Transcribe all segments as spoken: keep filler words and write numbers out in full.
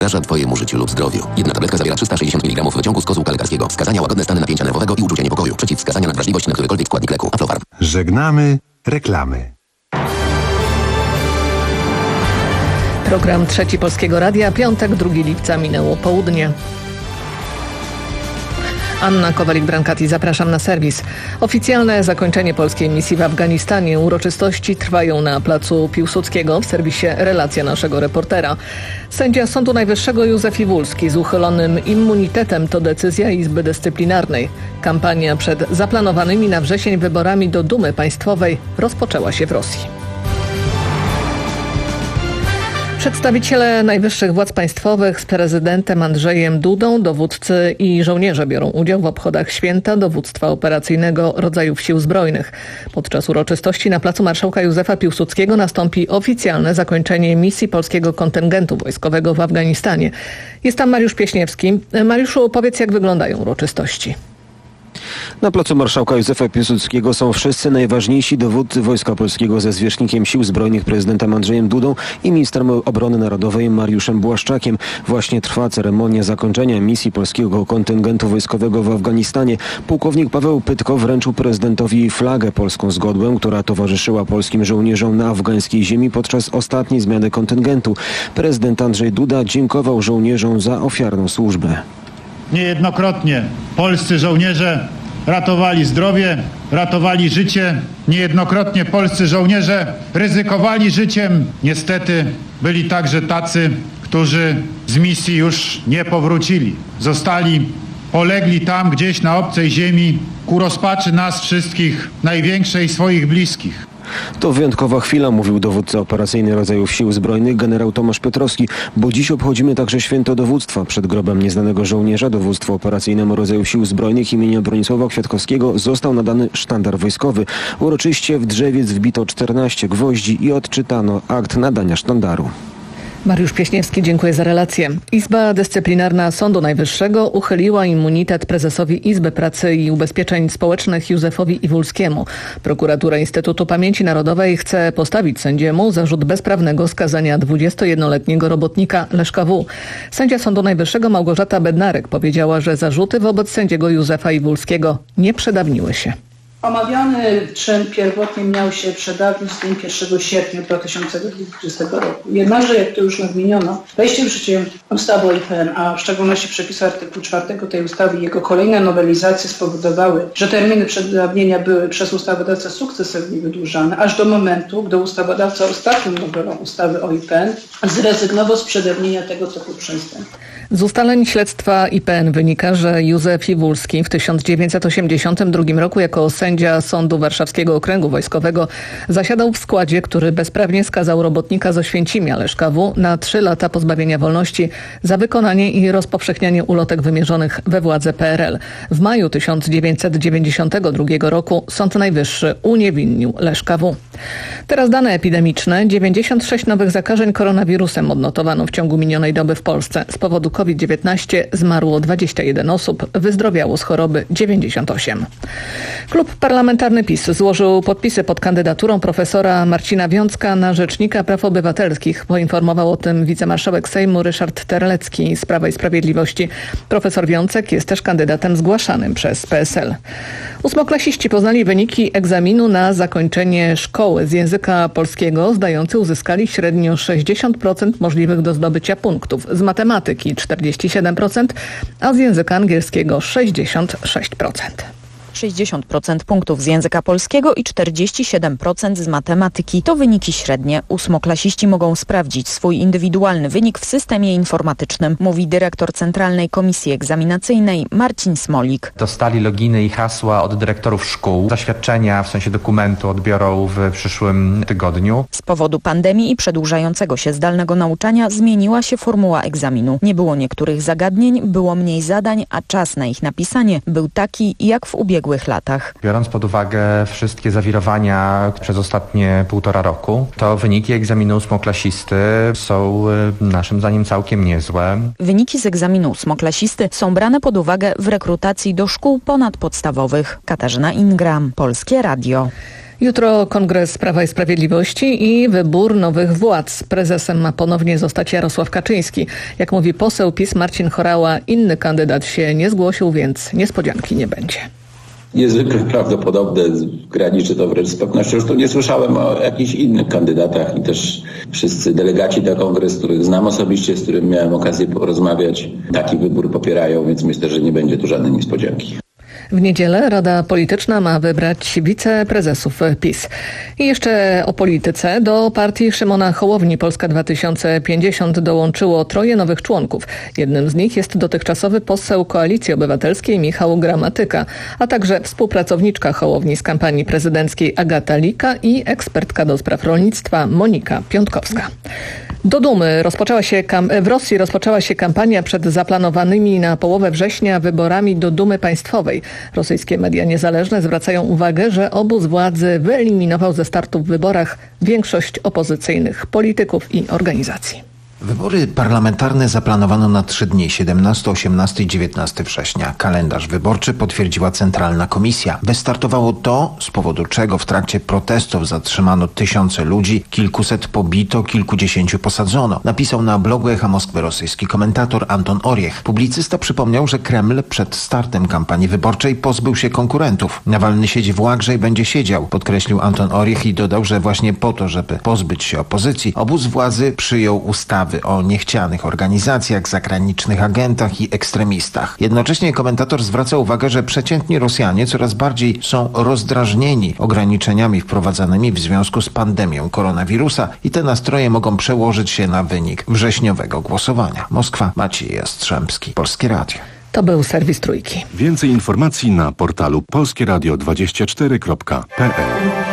zagraża Twojemu życiu lub zdrowiu. Jedna tabletka zawiera trzysta sześćdziesiąt miligramów wyciągu z kozłka lekarskiego. Wskazania: łagodne stany napięcia nerwowego i uczucie niepokoju. Przeciwwskazania: nadwrażliwość na którykolwiek składnik leku. Aflofarm. Żegnamy reklamy. Program Trzeci Polskiego Radia, piątek, drugiego lipca, minęło południe. Anna Kowalik-Brankati, zapraszam na serwis. Oficjalne zakończenie polskiej misji w Afganistanie. Uroczystości trwają na placu Piłsudskiego. W serwisie relacja naszego reportera. Sędzia Sądu Najwyższego Józef Iwulski z uchylonym immunitetem to decyzja Izby Dyscyplinarnej. Kampania przed zaplanowanymi na wrzesień wyborami do Dumy Państwowej rozpoczęła się w Rosji. Przedstawiciele najwyższych władz państwowych z prezydentem Andrzejem Dudą, dowódcy i żołnierze biorą udział w obchodach święta dowództwa operacyjnego rodzajów Sił Zbrojnych. Podczas uroczystości na placu Marszałka Józefa Piłsudskiego nastąpi oficjalne zakończenie misji polskiego kontyngentu wojskowego w Afganistanie. Jest tam Mariusz Pieśniewski. Mariuszu, powiedz, jak wyglądają uroczystości. Na placu Marszałka Józefa Piłsudskiego są wszyscy najważniejsi dowódcy Wojska Polskiego ze zwierzchnikiem Sił Zbrojnych prezydentem Andrzejem Dudą i ministrem obrony narodowej Mariuszem Błaszczakiem. Właśnie trwa ceremonia zakończenia misji polskiego kontyngentu wojskowego w Afganistanie. Pułkownik Paweł Pytko wręczył prezydentowi flagę polską z godłem, która towarzyszyła polskim żołnierzom na afgańskiej ziemi podczas ostatniej zmiany kontyngentu. Prezydent Andrzej Duda dziękował żołnierzom za ofiarną służbę. Niejednokrotnie polscy żołnierze ratowali zdrowie, ratowali życie. Niejednokrotnie polscy żołnierze ryzykowali życiem. Niestety byli także tacy, którzy z misji już nie powrócili. Zostali, polegli tam gdzieś na obcej ziemi ku rozpaczy nas wszystkich, największej swoich bliskich. To wyjątkowa chwila, mówił dowódca operacyjny rodzajów Sił Zbrojnych generał Tomasz Piotrowski, bo dziś obchodzimy także święto dowództwa. Przed grobem nieznanego żołnierza dowództwu operacyjnemu rodzajów Sił Zbrojnych imienia Bronisława Kwiatkowskiego został nadany sztandar wojskowy. Uroczyście w drzewiec wbito czternaście gwoździ i odczytano akt nadania sztandaru. Mariusz Pieśniewski, dziękuję za relację. Izba Dyscyplinarna Sądu Najwyższego uchyliła immunitet prezesowi Izby Pracy i Ubezpieczeń Społecznych Józefowi Iwulskiemu. Prokuratura Instytutu Pamięci Narodowej chce postawić sędziemu zarzut bezprawnego skazania dwudziestojednoletniego robotnika Leszka W. Sędzia Sądu Najwyższego Małgorzata Bednarek powiedziała, że zarzuty wobec sędziego Józefa Iwulskiego nie przedawniły się. Omawiany czyn pierwotnie miał się przedawnić z dniem pierwszego sierpnia dwa tysiące dwudziestego roku. Jednakże, jak to już nadmieniono, wejście w życie ustawy o I P N, a w szczególności przepisy artykułu czwartego tej ustawy i jego kolejne nowelizacje spowodowały, że terminy przedawnienia były przez ustawodawcę sukcesywnie wydłużane, aż do momentu, gdy ustawodawca ostatnią nowelą ustawy o I P N zrezygnował z przedawnienia tego typu przestępstw. Z ustaleń śledztwa I P N wynika, że Józef Iwulski w tysiąc dziewięćset osiemdziesiątym drugim roku jako sędzia Sądu Warszawskiego Okręgu Wojskowego zasiadał w składzie, który bezprawnie skazał robotnika z Oświęcimia Leszka W. na trzy lata pozbawienia wolności za wykonanie i rozpowszechnianie ulotek wymierzonych we władze P R L. W maju tysiąc dziewięćset dziewięćdziesiątego drugiego roku Sąd Najwyższy uniewinnił Leszka W. Teraz dane epidemiczne. dziewięćdziesiąt sześć nowych zakażeń koronawirusem odnotowano w ciągu minionej doby w Polsce. Z powodu COVID dziewiętnaście zmarło dwadzieścia jeden osób, wyzdrowiało z choroby dziewięćdziesiąt osiem. Klub Parlamentarny PiS złożył podpisy pod kandydaturą profesora Marcina Wiącka na rzecznika praw obywatelskich. Poinformował o tym wicemarszałek Sejmu Ryszard Terlecki z Prawa i Sprawiedliwości. Profesor Wiącek jest też kandydatem zgłaszanym przez P S L. Ósmoklasiści poznali wyniki egzaminu na zakończenie szkoły z języka polskiego. Zdający uzyskali średnio sześćdziesiąt procent możliwych do zdobycia punktów. Z matematyki czterdzieści siedem procent, a z języka angielskiego sześćdziesiąt sześć procent. sześćdziesiąt procent punktów z języka polskiego i czterdzieści siedem procent z matematyki. To wyniki średnie. Ósmoklasiści mogą sprawdzić swój indywidualny wynik w systemie informatycznym, mówi dyrektor Centralnej Komisji Egzaminacyjnej Marcin Smolik. Dostali loginy i hasła od dyrektorów szkół. Zaświadczenia, w sensie dokumentu, odbiorą w przyszłym tygodniu. Z powodu pandemii i przedłużającego się zdalnego nauczania zmieniła się formuła egzaminu. Nie było niektórych zagadnień, było mniej zadań, a czas na ich napisanie był taki jak w ubiegłym latach. Biorąc pod uwagę wszystkie zawirowania przez ostatnie półtora roku, to wyniki egzaminu ósmoklasisty są naszym zdaniem całkiem niezłe. Wyniki z egzaminu ósmoklasisty są brane pod uwagę w rekrutacji do szkół ponadpodstawowych. Katarzyna Ingram, Polskie Radio. Jutro Kongres Prawa i Sprawiedliwości i wybór nowych władz. Prezesem ma ponownie zostać Jarosław Kaczyński. Jak mówi poseł PiS Marcin Horała, inny kandydat się nie zgłosił, więc niespodzianki nie będzie. Niezwykle prawdopodobne, graniczy to wręcz z pewnością. Zresztą nie słyszałem o jakichś innych kandydatach i też wszyscy delegaci na kongres, których znam osobiście, z którym miałem okazję porozmawiać, taki wybór popierają, więc myślę, że nie będzie tu żadnej niespodzianki. W niedzielę Rada Polityczna ma wybrać wiceprezesów PiS. I jeszcze o polityce. Do partii Szymona Hołowni Polska dwa tysiące pięćdziesiąt dołączyło troje nowych członków. Jednym z nich jest dotychczasowy poseł Koalicji Obywatelskiej Michał Gramatyka, a także współpracowniczka Hołowni z kampanii prezydenckiej Agata Lika i ekspertka do spraw rolnictwa Monika Piątkowska. Do Dumy rozpoczęła się w Rosji rozpoczęła się kampania przed zaplanowanymi na połowę września wyborami do Dumy Państwowej. Rosyjskie media niezależne zwracają uwagę, że obóz władzy wyeliminował ze startu w wyborach większość opozycyjnych polityków i organizacji. Wybory parlamentarne zaplanowano na trzy dni, siedemnastego, osiemnastego i dziewiętnastego września. Kalendarz wyborczy potwierdziła Centralna Komisja. Wystartowało to, z powodu czego w trakcie protestów zatrzymano tysiące ludzi, kilkuset pobito, kilkudziesięciu posadzono. Napisał na blogu Echa Moskwy rosyjski komentator Anton Oriech. Publicysta przypomniał, że Kreml przed startem kampanii wyborczej pozbył się konkurentów. Nawalny siedzi w łagrze i będzie siedział, podkreślił Anton Oriech i dodał, że właśnie po to, żeby pozbyć się opozycji, obóz władzy przyjął ustawy o niechcianych organizacjach, zagranicznych agentach i ekstremistach. Jednocześnie komentator zwraca uwagę, że przeciętni Rosjanie coraz bardziej są rozdrażnieni ograniczeniami wprowadzanymi w związku z pandemią koronawirusa i te nastroje mogą przełożyć się na wynik wrześniowego głosowania. Moskwa, Maciej Jastrzębski, Polskie Radio. To był serwis Trójki. Więcej informacji na portalu polskie radio dwadzieścia cztery kropka p l.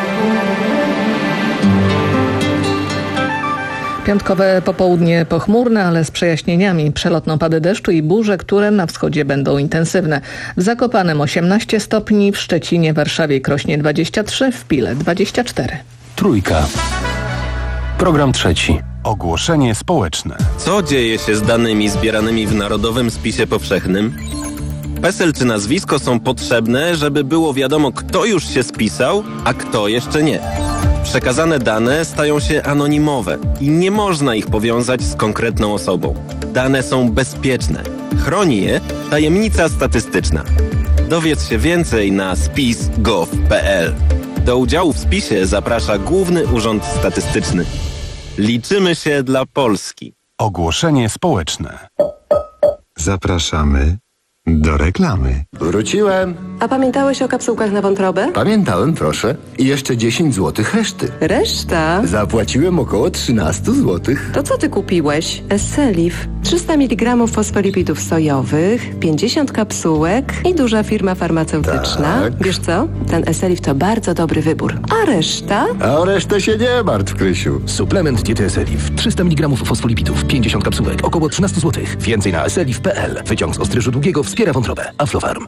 Piątkowe popołudnie pochmurne, ale z przejaśnieniami. Przelotne opady deszczu i burze, które na wschodzie będą intensywne. W Zakopanem osiemnaście stopni, w Szczecinie, Warszawie i Krośnie dwadzieścia trzy, w Pile dwadzieścia cztery. Trójka. Program trzeci. Ogłoszenie społeczne. Co dzieje się z danymi zbieranymi w Narodowym Spisie Powszechnym? PESEL czy nazwisko są potrzebne, żeby było wiadomo, kto już się spisał, a kto jeszcze nie. Przekazane dane stają się anonimowe i nie można ich powiązać z konkretną osobą. Dane są bezpieczne. Chroni je tajemnica statystyczna. Dowiedz się więcej na spis kropka gov kropka p l. Do udziału w spisie zaprasza Główny Urząd Statystyczny. Liczymy się dla Polski. Ogłoszenie społeczne. Zapraszamy do reklamy. Wróciłem. A pamiętałeś o kapsułkach na wątrobę? Pamiętałem, proszę. I jeszcze dziesięć złotych reszty. Reszta? Zapłaciłem około trzynaście złotych. To co ty kupiłeś? Esselif. trzysta miligramów fosfolipidów sojowych, pięćdziesiąt kapsułek i duża firma farmaceutyczna. Tak. Wiesz co? Ten Esselif to bardzo dobry wybór. A reszta? A o resztę się nie martw, Krysiu. Suplement diety Esselif. trzysta miligramów fosfolipidów, pięćdziesiąt kapsułek, około trzynaście złotych. Więcej na esselif kropka p l. Wyciąg z ostryżu długiego wspiera wątrobę. Aflofarm.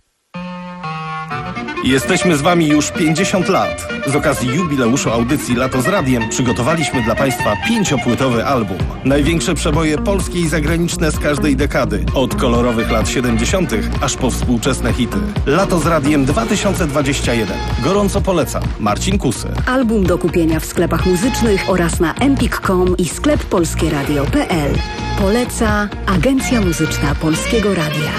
Jesteśmy z Wami już pięćdziesiąt lat. Z okazji jubileuszu audycji Lato z Radiem przygotowaliśmy dla Państwa pięciopłytowy album. Największe przeboje polskie i zagraniczne z każdej dekady. Od kolorowych lat siedemdziesiątych aż po współczesne hity. Lato z Radiem dwa tysiące dwadzieścia jeden. Gorąco polecam. Marcin Kusy. Album do kupienia w sklepach muzycznych oraz na empik kropka com i sklep polskie radio kropka p l. Poleca Agencja Muzyczna Polskiego Radia.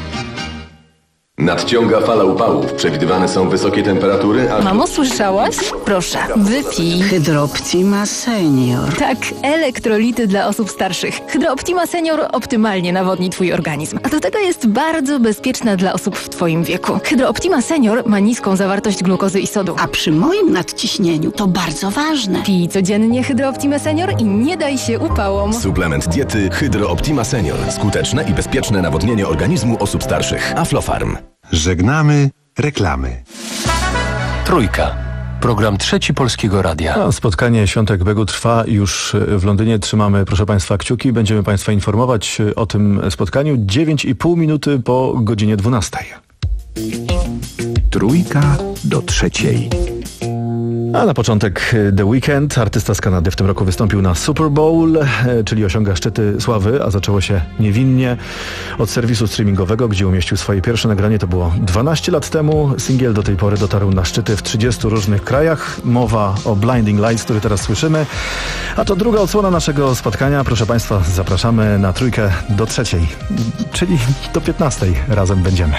Nadciąga fala upałów. Przewidywane są wysokie temperatury, a... Mamo, słyszałaś? Proszę, wypij. Hydrooptima Senior. Tak, elektrolity dla osób starszych. Hydrooptima Senior optymalnie nawodni Twój organizm. A do tego jest bardzo bezpieczna dla osób w Twoim wieku. Hydrooptima Senior ma niską zawartość glukozy i sodu. A przy moim nadciśnieniu to bardzo ważne. Pij codziennie Hydrooptima Senior i nie daj się upałom. Suplement diety Hydrooptima Senior. Skuteczne i bezpieczne nawodnienie organizmu osób starszych. Aflofarm. Żegnamy reklamy. Trójka. Program trzeci Polskiego Radia. A spotkanie Świątek Begu trwa już w Londynie. Trzymamy, proszę Państwa, kciuki. Będziemy Państwa informować o tym spotkaniu dziewięć i pół minuty po godzinie dwunastej. Trójka do trzeciej. A na początek The Weeknd, artysta z Kanady, w tym roku wystąpił na Super Bowl, czyli osiąga szczyty sławy, a zaczęło się niewinnie od serwisu streamingowego, gdzie umieścił swoje pierwsze nagranie. To było dwanaście lat temu. Singiel do tej pory dotarł na szczyty w trzydziestu różnych krajach. Mowa o Blinding Lights, który teraz słyszymy. A to druga odsłona naszego spotkania. Proszę Państwa, zapraszamy na trójkę do trzeciej, czyli do piętnastej razem będziemy.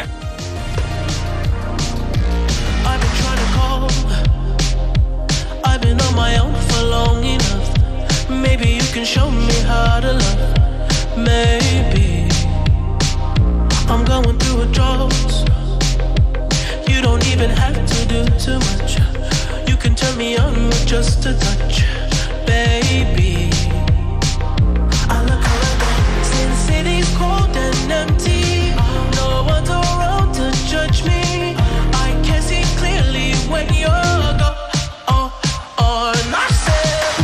Maybe you can show me how to love. Maybe I'm going through a drought. You don't even have to do too much. You can turn me on with just a touch, baby. I look around, since city's cold and empty, no one's around to judge me. I can see clearly when you're gone. Oh, oh, and I say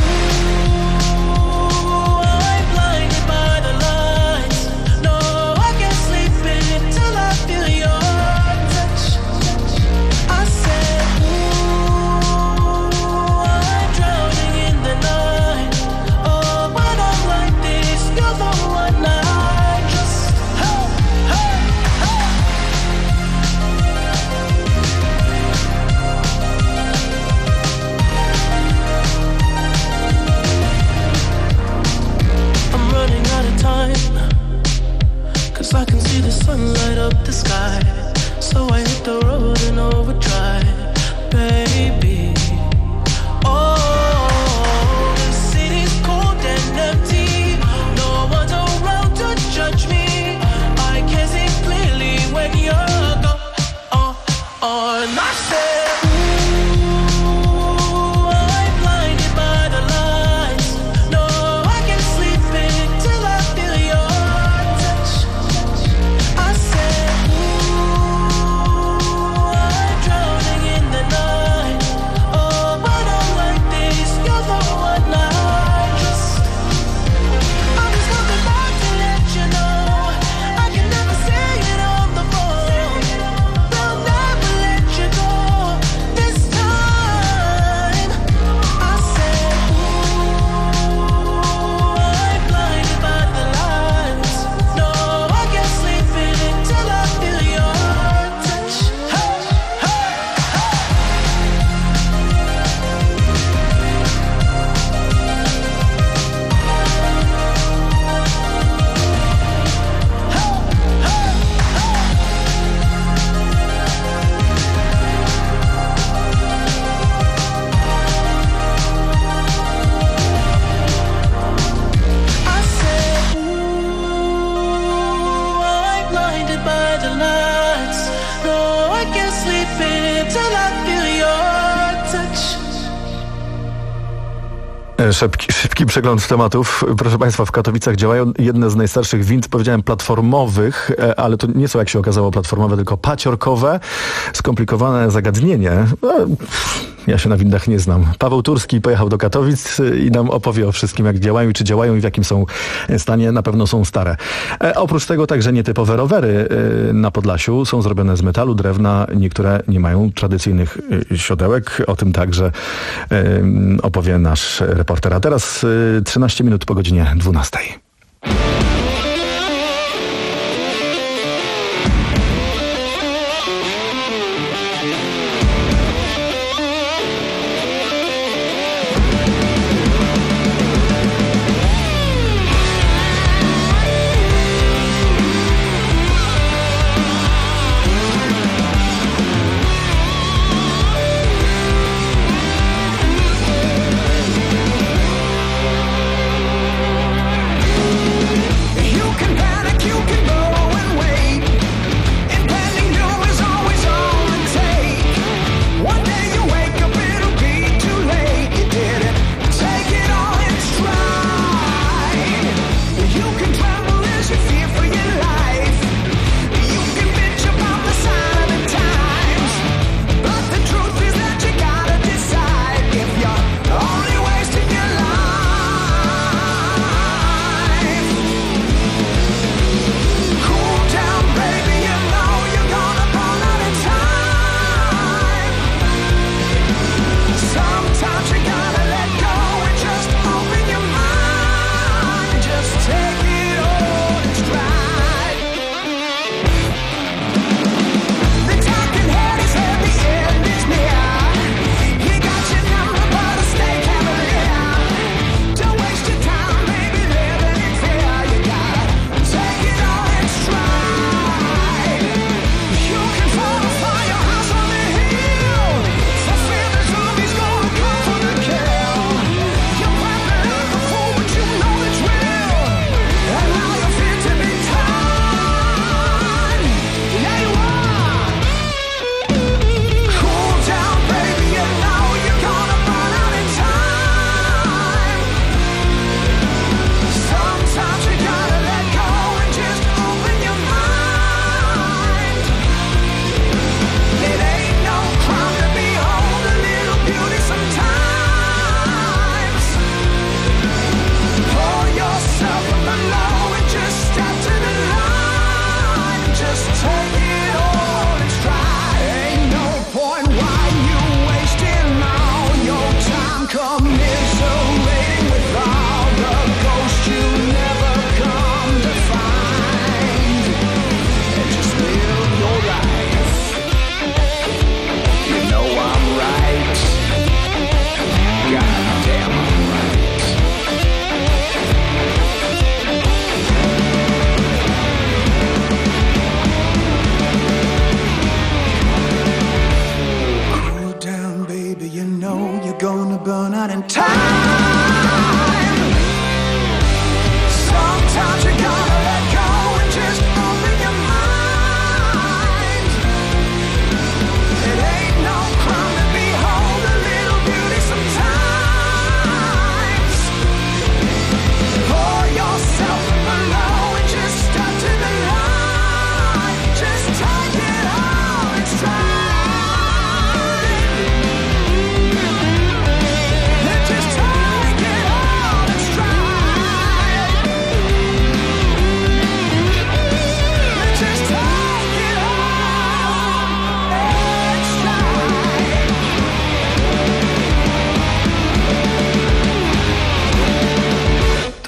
I can see the sun light up the sky, so I hit the road and overdrive, baby. Oh, the city's cold and empty, no one's around to judge me. I can see clearly when you're gone. Oh, oh, and I said Szybki, szybki przegląd tematów. Proszę Państwa, w Katowicach działają jedne z najstarszych wind, powiedziałem platformowych, ale to nie są, jak się okazało, platformowe, tylko paciorkowe. Skomplikowane zagadnienie. Ja się na windach nie znam. Paweł Turski pojechał do Katowic i nam opowie o wszystkim, jak działają i czy działają i w jakim są stanie. Na pewno są stare. E, oprócz tego także nietypowe rowery e, na Podlasiu są zrobione z metalu, drewna. Niektóre nie mają tradycyjnych e, siodełek. O tym także e, opowie nasz reporter. A teraz e, trzynaście minut po godzinie dwunastej.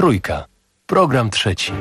Trójka. Program trzeci.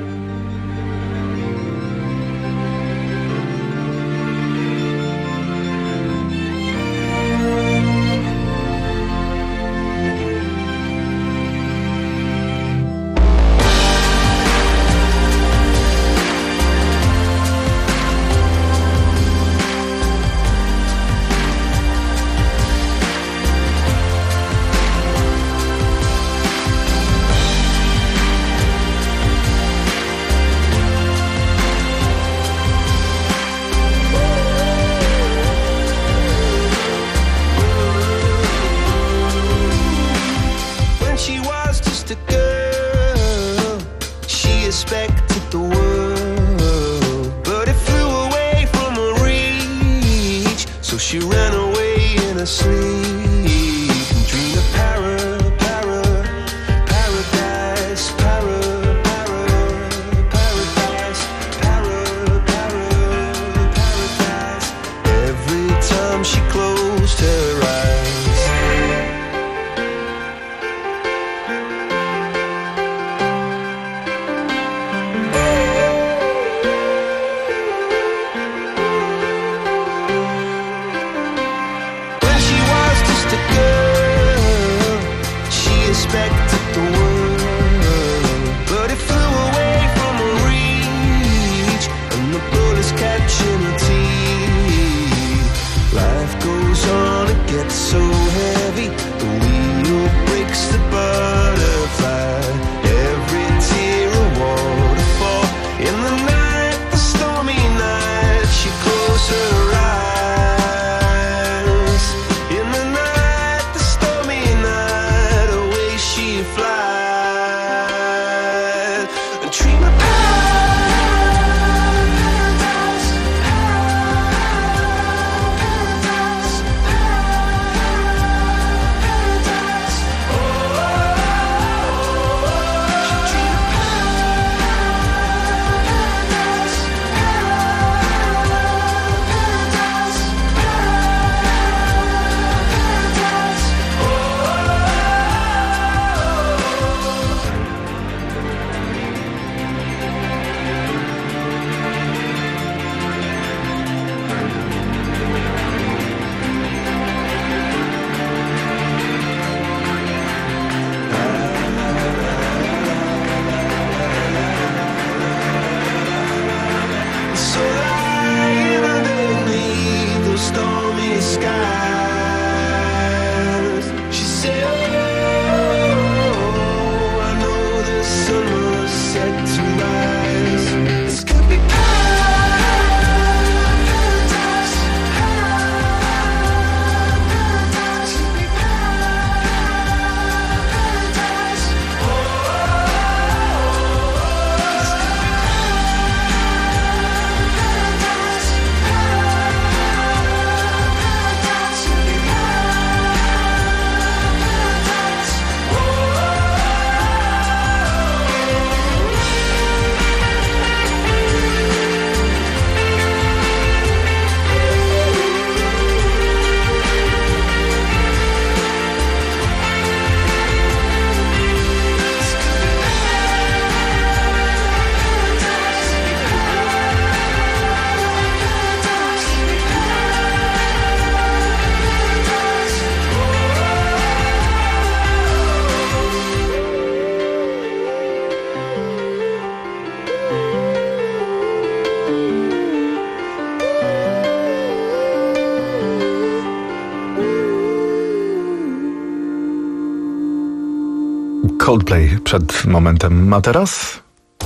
Coldplay przed momentem, a teraz?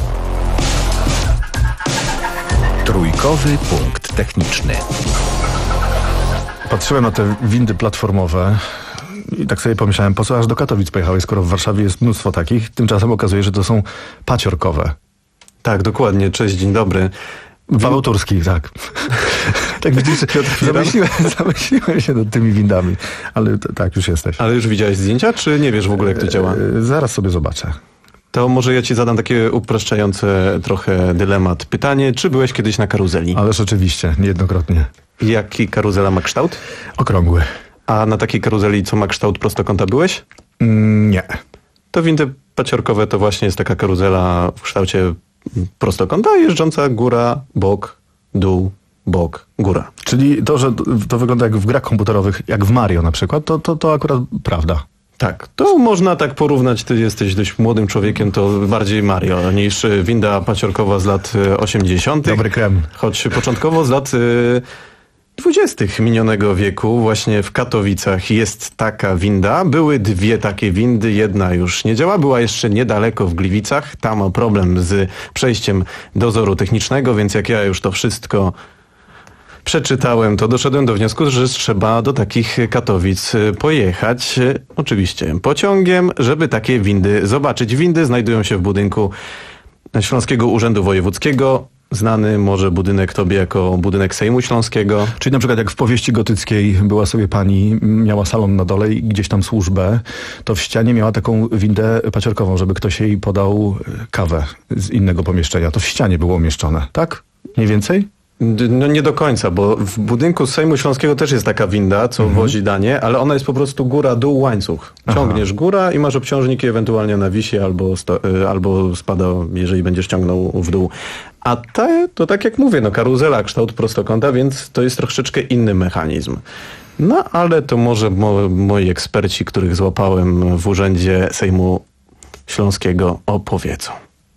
Trójkowy punkt techniczny. Patrzyłem na te windy platformowe i tak sobie pomyślałem, po co aż do Katowic pojechałeś, skoro w Warszawie jest mnóstwo takich. Tymczasem okazuje się, że to są paciorkowe. Tak, dokładnie. Cześć, dzień dobry. Paweł Turski, tak. Tak widzisz, zamyśliłem, zamyśliłem się nad tymi windami, ale t- tak, już jesteś. Ale już widziałeś zdjęcia, czy nie wiesz w ogóle, jak to działa? Zaraz sobie zobaczę. To może ja ci zadam takie upraszczające trochę dylemat. Pytanie, czy byłeś kiedyś na karuzeli? Ależ oczywiście, niejednokrotnie. Jaki karuzela ma kształt? Okrągły. A na takiej karuzeli, co ma kształt prostokąta, byłeś? Mm, nie. To windę paciorkowe to właśnie jest taka karuzela w kształcie prostokąta, jeżdżąca góra, bok, dół, bok, góra. Czyli to, że to wygląda jak w grach komputerowych, jak w Mario na przykład, to, to, to akurat prawda. Tak, to można tak porównać, ty jesteś dość młodym człowiekiem, to bardziej Mario niż winda paciorkowa z lat osiemdziesiątych. Dobry krem. Choć początkowo z lat dwudziestych minionego wieku właśnie w Katowicach jest taka winda. Były dwie takie windy, jedna już nie działa, była jeszcze niedaleko w Gliwicach. Tam ma problem z przejściem dozoru technicznego, więc jak ja już to wszystko przeczytałem, to doszedłem do wniosku, że trzeba do takich Katowic pojechać, oczywiście pociągiem, żeby takie windy zobaczyć. Windy znajdują się w budynku Śląskiego Urzędu Wojewódzkiego. Znany może budynek tobie jako budynek Sejmu Śląskiego. Czyli na przykład jak w powieści gotyckiej była sobie pani, miała salon na dole i gdzieś tam służbę, to w ścianie miała taką windę paciorkową, żeby ktoś jej podał kawę z innego pomieszczenia. To w ścianie było umieszczone, tak? Mniej więcej? No nie do końca, bo w budynku Sejmu Śląskiego też jest taka winda, co mhm. wozi danie, ale ona jest po prostu góra, dół, łańcuch. Ciągniesz Aha. góra i masz obciążnik i ewentualnie nawisi albo, sto, albo spada, jeżeli będziesz ciągnął w dół. A te, to tak jak mówię, no karuzela, kształt prostokąta, więc to jest troszeczkę inny mechanizm. No ale to może mo, moi eksperci, których złapałem w Urzędzie Sejmu Śląskiego, opowiedzą.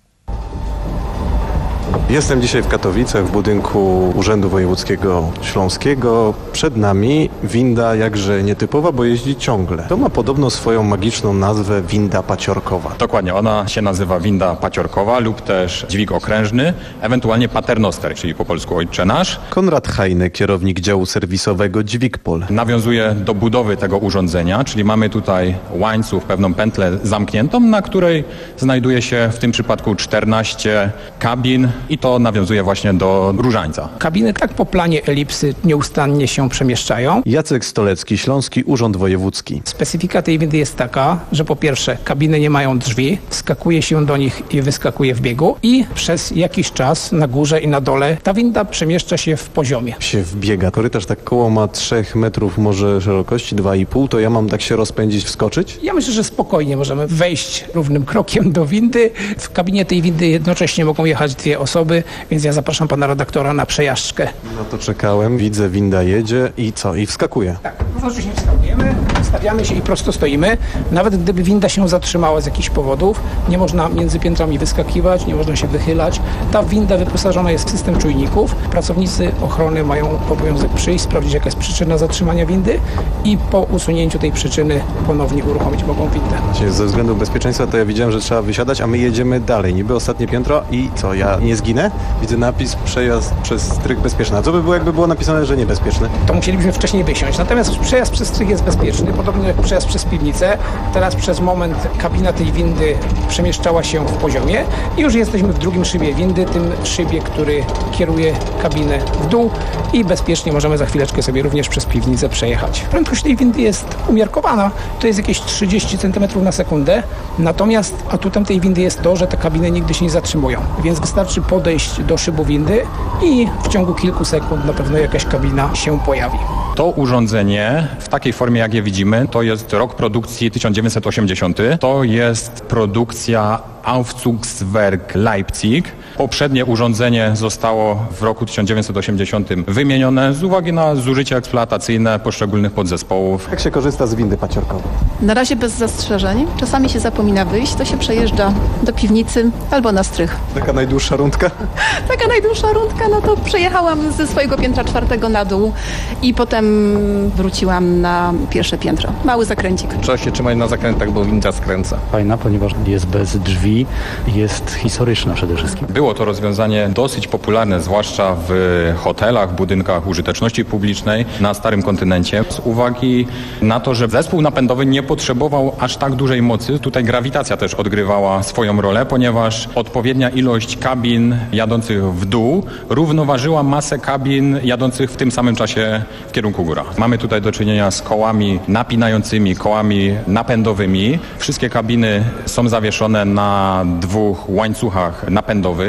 Jestem dzisiaj w Katowicach, w budynku Urzędu Wojewódzkiego Śląskiego. Przed nami winda jakże nietypowa, bo jeździ ciągle. To ma podobno swoją magiczną nazwę winda paciorkowa. Dokładnie, ona się nazywa winda paciorkowa lub też dźwig okrężny, ewentualnie paternoster, czyli po polsku ojcze nasz. Konrad Hajny, kierownik działu serwisowego Dźwigpol. Nawiązuje do budowy tego urządzenia, czyli mamy tutaj łańcuch, pewną pętlę zamkniętą, na której znajduje się w tym przypadku czternaście kabin i to nawiązuje właśnie do różańca. Kabiny tak po planie elipsy nieustannie się przemieszczają. Jacek Stolecki, Śląski Urząd Wojewódzki. Specyfika tej windy jest taka, że po pierwsze kabiny nie mają drzwi, wskakuje się do nich i wyskakuje w biegu i przez jakiś czas na górze i na dole ta winda przemieszcza się w poziomie. Się wbiega. Korytarz tak koło ma trzech metrów może szerokości, dwa i pół, to ja mam tak się rozpędzić, wskoczyć? Ja myślę, że spokojnie możemy wejść równym krokiem do windy. W kabinie tej windy jednocześnie mogą jechać dwie osoby, więc ja zapraszam pana redaktora na przejażdżkę. No to czekałem, widzę, winda jedzie i co? I wskakuje. Tak, równocześnie wskakujemy, stawiamy się i prosto stoimy. Nawet gdyby winda się zatrzymała z jakichś powodów, nie można między piętrami wyskakiwać, nie można się wychylać. Ta winda wyposażona jest w system czujników. Pracownicy ochrony mają obowiązek przyjść, sprawdzić jaka jest przyczyna zatrzymania windy i po usunięciu tej przyczyny ponownie uruchomić mogą windę. Czyli ze względu bezpieczeństwa to ja widziałem, że trzeba wysiadać, a my jedziemy dalej. Niby ostatnie piętro i co, ja nie zginę? Widzę napis przejazd przez strych bezpieczny. A co by było, jakby było napisane, że niebezpieczny? To musielibyśmy wcześniej wysiąść. Natomiast przejazd przez strych jest bezpieczny, podobnie jak przejazd przez piwnicę. Teraz przez moment kabina tej windy przemieszczała się w poziomie i już jesteśmy w drugim szybie windy, tym szybie, który kieruje kabinę w dół i bezpiecznie możemy za chwileczkę sobie również przez piwnicę przejechać. Prędkość tej windy jest umiarkowana. To jest jakieś trzydzieści centymetrów na sekundę. Natomiast atutem tej windy jest to, że te kabiny nigdy się nie zatrzymują. Więc wystarczy podejść do szybu windy i w ciągu kilku sekund na pewno jakaś kabina się pojawi. To urządzenie w takiej formie, jak je widzimy, to jest rok produkcji tysiąc dziewięćset osiemdziesiąty. To jest produkcja Aufzugswerk Leipzig. Poprzednie urządzenie zostało w roku tysiąc dziewięćset osiemdziesiątym wymienione z uwagi na zużycie eksploatacyjne poszczególnych podzespołów. Jak się korzysta z windy paciorkowej? Na razie bez zastrzeżeń. Czasami się zapomina wyjść, to się przejeżdża do piwnicy albo na strych. Taka najdłuższa rundka? Taka najdłuższa rundka, no to przejechałam ze swojego piętra czwartego na dół i potem wróciłam na pierwsze piętro. Mały zakręcik. Trzeba się trzymać na zakrętach, bo winda skręca. Fajna, ponieważ jest bez drzwi, jest historyczna przede wszystkim. Było to rozwiązanie dosyć popularne, zwłaszcza w hotelach, budynkach użyteczności publicznej na Starym Kontynencie. Z uwagi na to, że zespół napędowy nie potrzebował aż tak dużej mocy, tutaj grawitacja też odgrywała swoją rolę, ponieważ odpowiednia ilość kabin jadących w dół równoważyła masę kabin jadących w tym samym czasie w kierunku góra. Mamy tutaj do czynienia z kołami napinającymi, kołami napędowymi. Wszystkie kabiny są zawieszone na dwóch łańcuchach napędowych.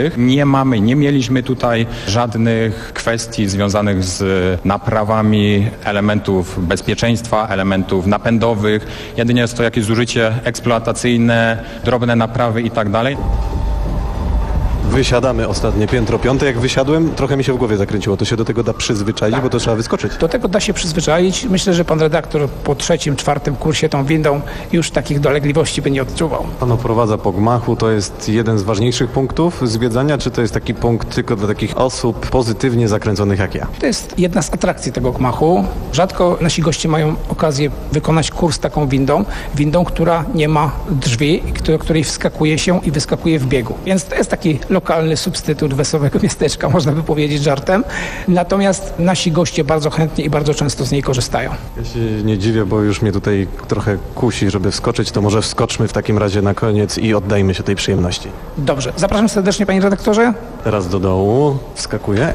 górniczych. Nie mamy, nie mieliśmy tutaj żadnych kwestii związanych z naprawami elementów bezpieczeństwa, elementów napędowych. Jedynie jest to jakieś zużycie eksploatacyjne, drobne naprawy i tak dalej. Wysiadamy ostatnie piętro piąte. Jak wysiadłem, trochę mi się w głowie zakręciło. To się do tego da przyzwyczaić, tak, bo to trzeba wyskoczyć. Do tego da się przyzwyczaić. Myślę, że pan redaktor po trzecim, czwartym kursie tą windą już takich dolegliwości by nie odczuwał. Pan oprowadza po gmachu. To jest jeden z ważniejszych punktów zwiedzania, czy to jest taki punkt tylko dla takich osób pozytywnie zakręconych jak ja? To jest jedna z atrakcji tego gmachu. Rzadko nasi goście mają okazję wykonać kurs taką windą. Windą, która nie ma drzwi, do której wskakuje się i wyskakuje w biegu. Więc to jest taki lokalny substytut wesołego miasteczka, można by powiedzieć żartem. Natomiast nasi goście bardzo chętnie i bardzo często z niej korzystają. Ja się nie dziwię, bo już mnie tutaj trochę kusi, żeby wskoczyć, to może wskoczmy w takim razie na koniec i oddajmy się tej przyjemności. Dobrze. Zapraszam serdecznie, panie redaktorze. Teraz do dołu, wskakuję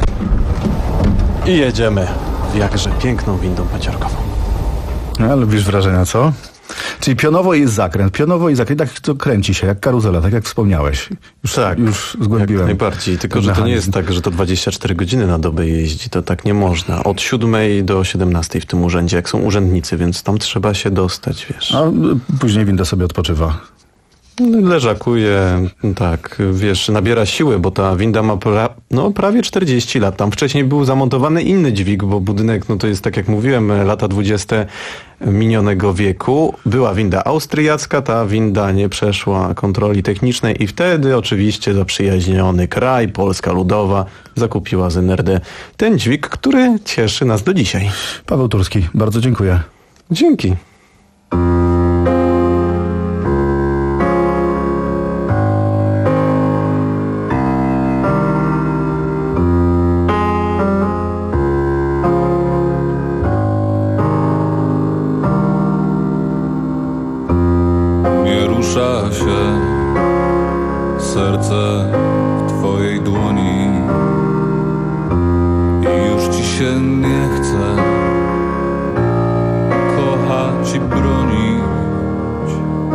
i jedziemy w jakże piękną windą paciorkową. No, lubisz wrażenia, co? Czyli pionowo jest zakręt. Pionowo i zakręt, tak to kręci się, jak karuzela, tak jak wspomniałeś. Już, tak, już zgłębiłem. Jak najbardziej, tylko że to nie jest tak, że to dwadzieścia cztery godziny na dobę jeździ. To tak nie można. Od siódmej do siedemnastej w tym urzędzie, jak są urzędnicy, więc tam trzeba się dostać, wiesz. A później winda sobie odpoczywa. Leżakuje, tak, wiesz, nabiera siły, bo ta winda ma pra, no, prawie czterdzieści lat. Tam wcześniej był zamontowany inny dźwig, bo budynek, no to jest, tak jak mówiłem, lata dwudzieste minionego wieku. Była winda austriacka, ta winda nie przeszła kontroli technicznej i wtedy oczywiście zaprzyjaźniony kraj, Polska Ludowa, zakupiła z N R D ten dźwig, który cieszy nas do dzisiaj. Paweł Turski, bardzo dziękuję. Dzięki. Serce w twojej dłoni i już ci się nie chce kochać i bronić,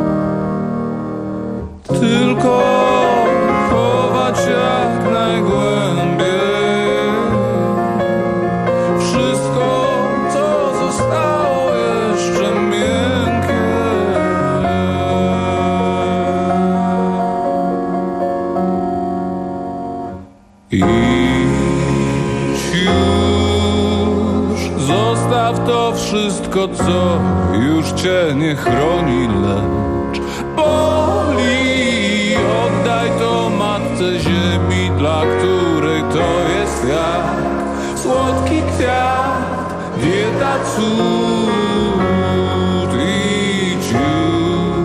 tylko chować jak najgłębiej wszystko, co zostało jeszcze miękkie. Idź już, zostaw to wszystko, co już cię nie chroni, lecz boli. Oddaj to matce ziemi, dla której to jest jak słodki kwiat, dieta, cud. Idź już.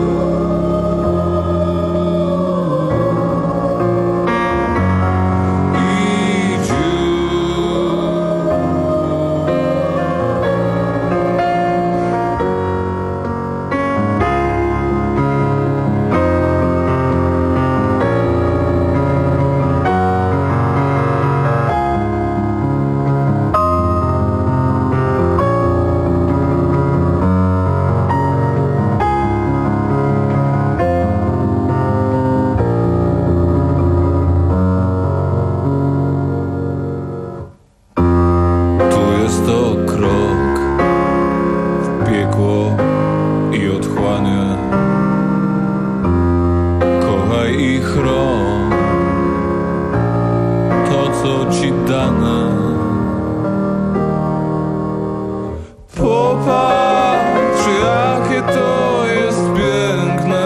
Popatrz, jakie to jest piękne.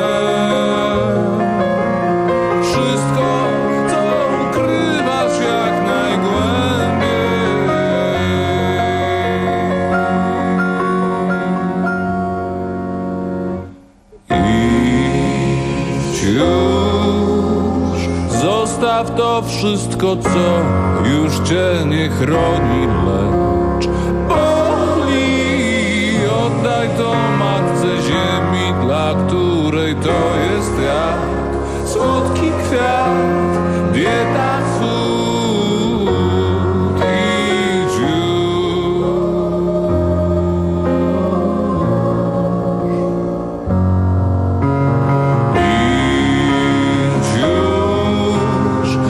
Wszystko, co ukrywasz jak najgłębiej. Idź już, zostaw to wszystko, co już cię nie chroni, lecz oddaj to matce ziemi, dla której to jest jak słodki kwiat, dieta, cud. Idź już. Idź już,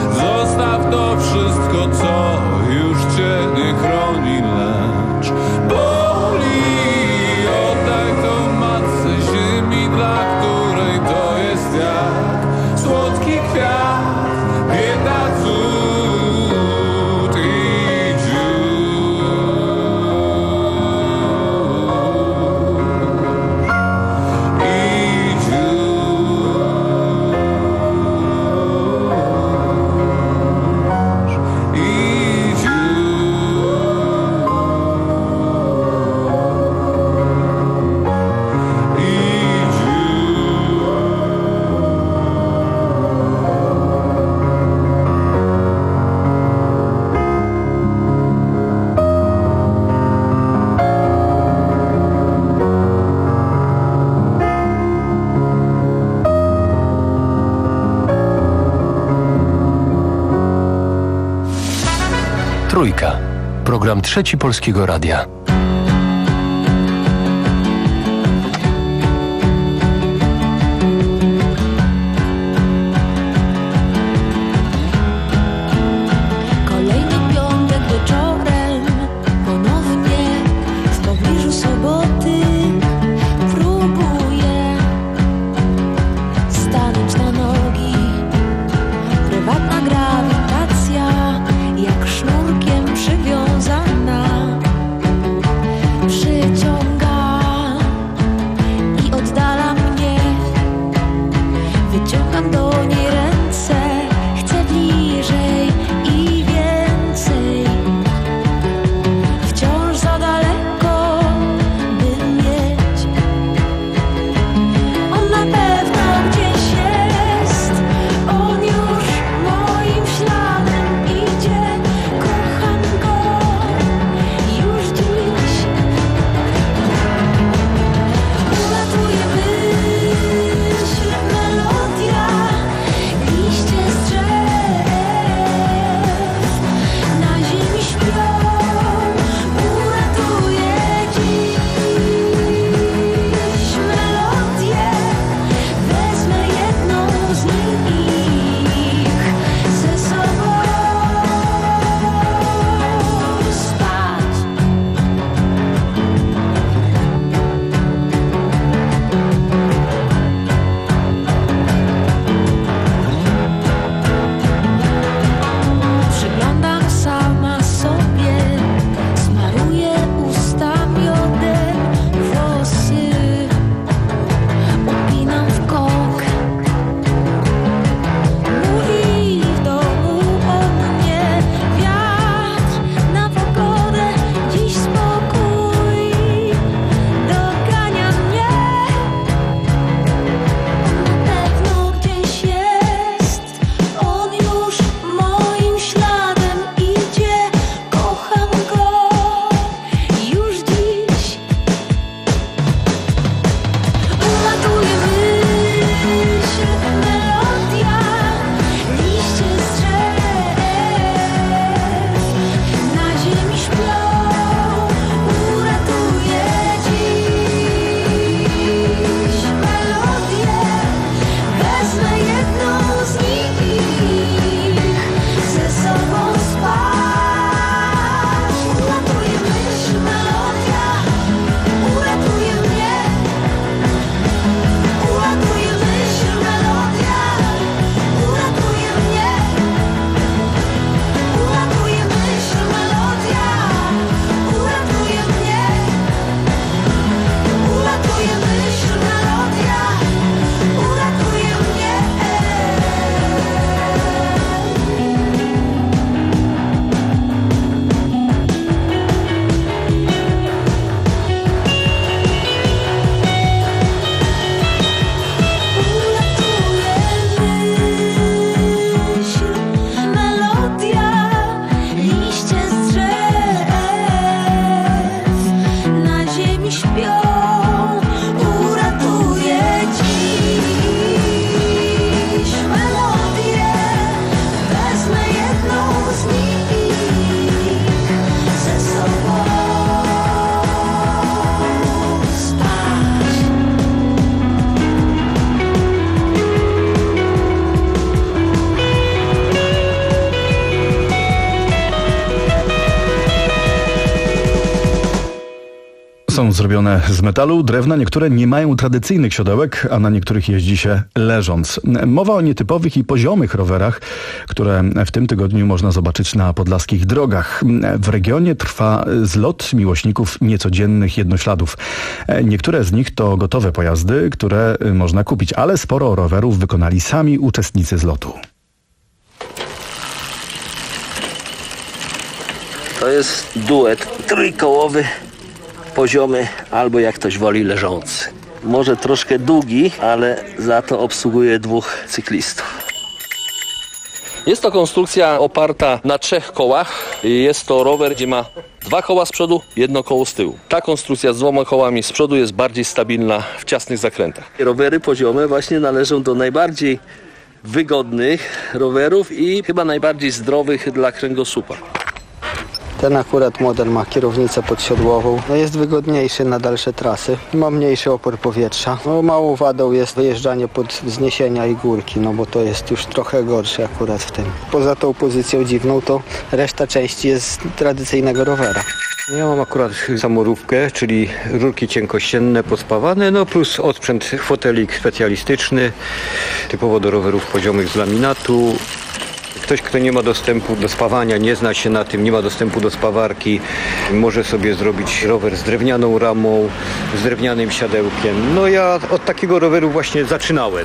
Trójka. Program Trzeci Polskiego Radia. Są zrobione z metalu, drewna, niektóre nie mają tradycyjnych siodełek, a na niektórych jeździ się leżąc. Mowa o nietypowych i poziomych rowerach, które w tym tygodniu można zobaczyć na podlaskich drogach. W regionie trwa zlot miłośników niecodziennych jednośladów. Niektóre z nich to gotowe pojazdy, które można kupić, ale sporo rowerów wykonali sami uczestnicy zlotu. To jest duet trójkołowy, poziomy, albo jak ktoś woli leżący. Może troszkę długi, ale za to obsługuje dwóch cyklistów. Jest to konstrukcja oparta na trzech kołach. Jest to rower, gdzie ma dwa koła z przodu, jedno koło z tyłu. Ta konstrukcja z dwoma kołami z przodu jest bardziej stabilna w ciasnych zakrętach. Rowery poziome właśnie należą do najbardziej wygodnych rowerów i chyba najbardziej zdrowych dla kręgosłupa. Ten akurat model ma kierownicę podsiodłową. No jest wygodniejszy na dalsze trasy. Ma mniejszy opór powietrza. No małą wadą jest wyjeżdżanie pod wzniesienia i górki, no bo to jest już trochę gorsze akurat w tym. Poza tą pozycją dziwną to reszta części jest z tradycyjnego rowera. Ja mam akurat samorówkę, czyli rurki cienkościenne pospawane, no plus odsprzęt fotelik specjalistyczny, typowo do rowerów poziomych z laminatu. Ktoś, kto nie ma dostępu do spawania, nie zna się na tym, nie ma dostępu do spawarki, może sobie zrobić rower z drewnianą ramą, z drewnianym siadełkiem. No ja od takiego roweru właśnie zaczynałem.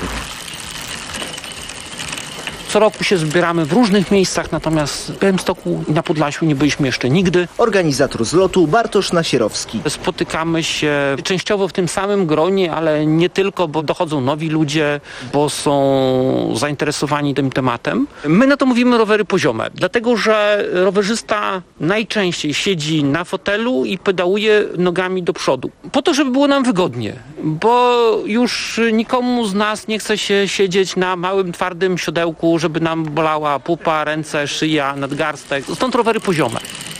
Co roku się zbieramy w różnych miejscach, natomiast w Białymstoku i na Podlasiu nie byliśmy jeszcze nigdy. Organizator zlotu Bartosz Nasierowski. Spotykamy się częściowo w tym samym gronie, ale nie tylko, bo dochodzą nowi ludzie, bo są zainteresowani tym tematem. My na to mówimy rowery poziome, dlatego że rowerzysta najczęściej siedzi na fotelu i pedałuje nogami do przodu. Po to, żeby było nam wygodnie, bo już nikomu z nas nie chce się siedzieć na małym, twardym siodełku, żeby nam bolała pupa, ręce, szyja, nadgarstek. Stąd rowery poziome.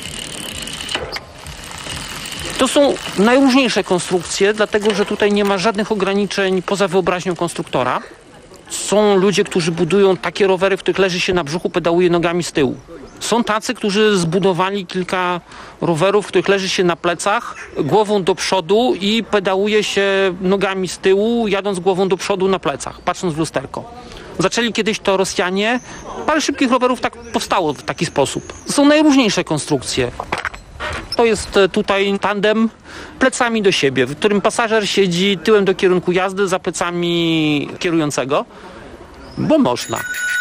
To są najróżniejsze konstrukcje, dlatego że tutaj nie ma żadnych ograniczeń poza wyobraźnią konstruktora. Są ludzie, którzy budują takie rowery, w których leży się na brzuchu, pedałuje nogami z tyłu. Są tacy, którzy zbudowali kilka rowerów, w których leży się na plecach, głową do przodu i pedałuje się nogami z tyłu, jadąc głową do przodu na plecach, patrząc w lusterko. Zaczęli kiedyś to Rosjanie. Parę szybkich rowerów tak powstało w taki sposób. Są najróżniejsze konstrukcje. To jest tutaj tandem plecami do siebie, w którym pasażer siedzi tyłem do kierunku jazdy za plecami kierującego, bo można.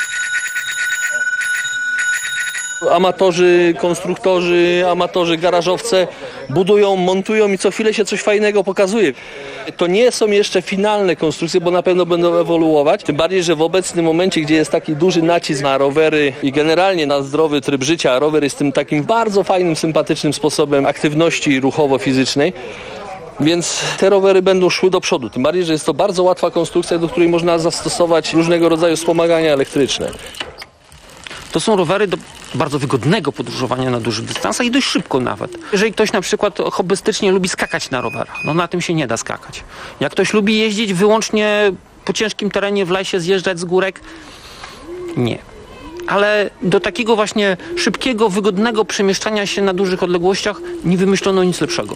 Amatorzy, konstruktorzy, amatorzy, garażowce budują, montują i co chwilę się coś fajnego pokazuje. To nie są jeszcze finalne konstrukcje, bo na pewno będą ewoluować. Tym bardziej, że w obecnym momencie, gdzie jest taki duży nacisk na rowery i generalnie na zdrowy tryb życia, a rower jest tym takim bardzo fajnym, sympatycznym sposobem aktywności ruchowo-fizycznej, więc te rowery będą szły do przodu. Tym bardziej, że jest to bardzo łatwa konstrukcja, do której można zastosować różnego rodzaju wspomagania elektryczne. To są rowery do bardzo wygodnego podróżowania na dużych dystansach i dość szybko nawet. Jeżeli ktoś na przykład hobbystycznie lubi skakać na rowerach, no na tym się nie da skakać. Jak ktoś lubi jeździć wyłącznie po ciężkim terenie w lesie, zjeżdżać z górek, nie. Ale do takiego właśnie szybkiego, wygodnego przemieszczania się na dużych odległościach nie wymyślono nic lepszego.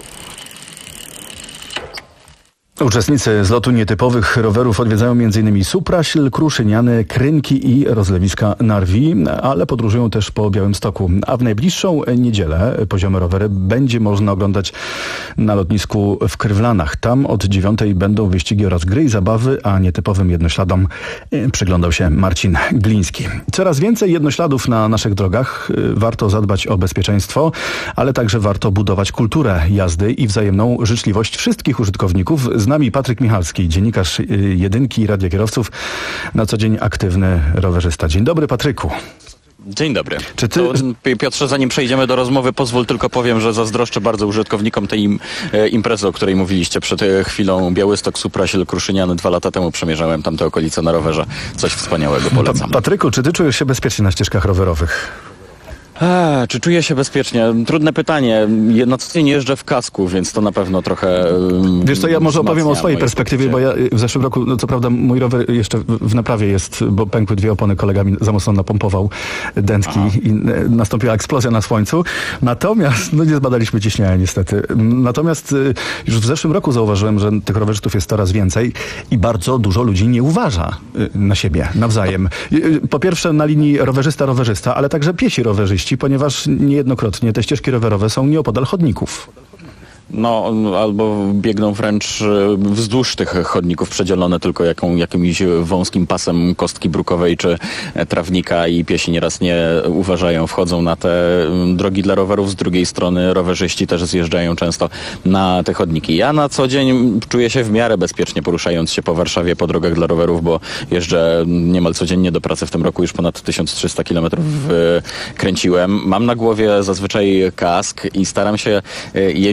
Uczestnicy zlotu nietypowych rowerów odwiedzają m.in. Supraśl, Kruszyniany, Krynki i rozlewiska Narwi, ale podróżują też po Białymstoku. A w najbliższą niedzielę poziome rowery będzie można oglądać na lotnisku w Krywlanach. Tam od dziewiątej będą wyścigi oraz gry i zabawy, a nietypowym jednośladom przyglądał się Marcin Gliński. Coraz więcej jednośladów na naszych drogach. Warto zadbać o bezpieczeństwo, ale także warto budować kulturę jazdy i wzajemną życzliwość wszystkich użytkowników. Z nami Patryk Michalski, dziennikarz Jedynki i Radia Kierowców, na co dzień aktywny rowerzysta. Dzień dobry, Patryku. Dzień dobry. Czy ty... To, Piotrze, zanim przejdziemy do rozmowy, pozwól tylko powiem, że zazdroszczę bardzo użytkownikom tej im, e, imprezy, o której mówiliście przed chwilą. Białystok, Supraśl, Kruszyniany. Dwa lata temu przemierzałem tamte okolice na rowerze. Coś wspaniałego, polecam. Pa- Patryku, czy ty czujesz się bezpiecznie na ścieżkach rowerowych? A, czy czuję się bezpiecznie? Trudne pytanie. Na co dzień jeżdżę w kasku, więc to na pewno trochę... Wiesz co, ja może opowiem o swojej perspektywie, bo ja w zeszłym roku, no co prawda mój rower jeszcze w naprawie jest, bo pękły dwie opony, kolega mi za mocno napompował dętki Aha. i nastąpiła eksplozja na słońcu. Natomiast, no nie zbadaliśmy ciśnienia niestety. Natomiast już w zeszłym roku zauważyłem, że tych rowerzystów jest coraz więcej i bardzo dużo ludzi nie uważa na siebie nawzajem. Po pierwsze na linii rowerzysta-rowerzysta, ale także piesi rowerzyści, ponieważ niejednokrotnie te ścieżki rowerowe są nieopodal chodników. No, albo biegną wręcz wzdłuż tych chodników, przedzielone tylko jaką, jakimś wąskim pasem kostki brukowej czy trawnika i piesi nieraz nie uważają, wchodzą na te drogi dla rowerów. Z drugiej strony rowerzyści też zjeżdżają często na te chodniki. Ja na co dzień czuję się w miarę bezpiecznie, poruszając się po Warszawie po drogach dla rowerów, bo jeżdżę niemal codziennie do pracy. W tym roku już ponad tysiąc trzysta kilometrów kręciłem. Mam na głowie zazwyczaj kask i staram się jeździć uważnie.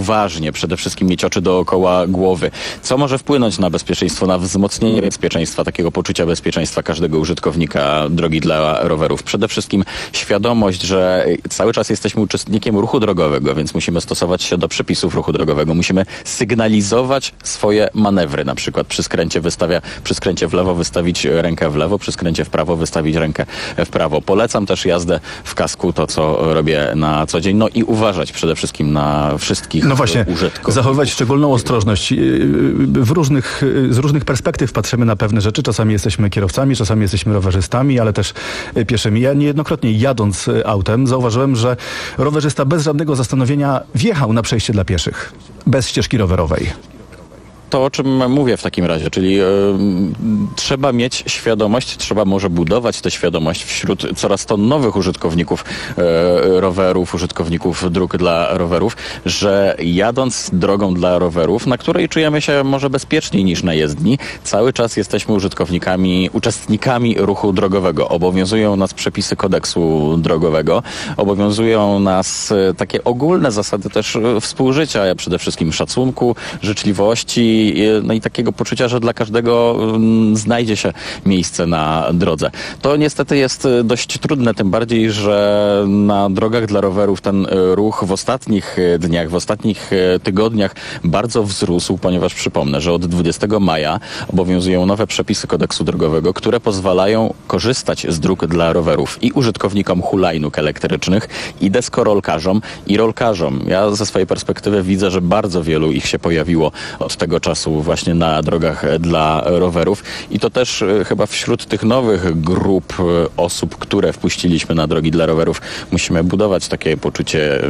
uważnie, przede wszystkim mieć oczy dookoła głowy. Co może wpłynąć na bezpieczeństwo, na wzmocnienie bezpieczeństwa, takiego poczucia bezpieczeństwa każdego użytkownika drogi dla rowerów? Przede wszystkim świadomość, że cały czas jesteśmy uczestnikiem ruchu drogowego, więc musimy stosować się do przepisów ruchu drogowego. Musimy sygnalizować swoje manewry. Na przykład przy skręcie wystawia, przy skręcie w lewo wystawić rękę w lewo, przy skręcie w prawo wystawić rękę w prawo. Polecam też jazdę w kasku, to co robię na co dzień. No i uważać przede wszystkim na wszystkich No właśnie, użytkowników. zachowywać szczególną ostrożność. W różnych, z różnych perspektyw patrzymy na pewne rzeczy. Czasami jesteśmy kierowcami, czasami jesteśmy rowerzystami, ale też pieszymi. Ja niejednokrotnie jadąc autem zauważyłem, że rowerzysta bez żadnego zastanowienia wjechał na przejście dla pieszych. Bez ścieżki rowerowej. To, o czym mówię w takim razie, czyli y, trzeba mieć świadomość, trzeba może budować tę świadomość wśród coraz to nowych użytkowników y, rowerów, użytkowników dróg dla rowerów, że jadąc drogą dla rowerów, na której czujemy się może bezpieczniej niż na jezdni, cały czas jesteśmy użytkownikami, uczestnikami ruchu drogowego. Obowiązują nas przepisy kodeksu drogowego, obowiązują nas y, takie ogólne zasady też współżycia, przede wszystkim szacunku, życzliwości, no i takiego poczucia, że dla każdego znajdzie się miejsce na drodze. To niestety jest dość trudne, tym bardziej, że na drogach dla rowerów ten ruch w ostatnich dniach, w ostatnich tygodniach bardzo wzrósł, ponieważ przypomnę, że od dwudziestego maja obowiązują nowe przepisy kodeksu drogowego, które pozwalają korzystać z dróg dla rowerów i użytkownikom hulajnóg elektrycznych, i deskorolkarzom, i rolkarzom. Ja ze swojej perspektywy widzę, że bardzo wielu ich się pojawiło od tego czasu właśnie na drogach dla rowerów i to też chyba wśród tych nowych grup osób, które wpuściliśmy na drogi dla rowerów, musimy budować takie poczucie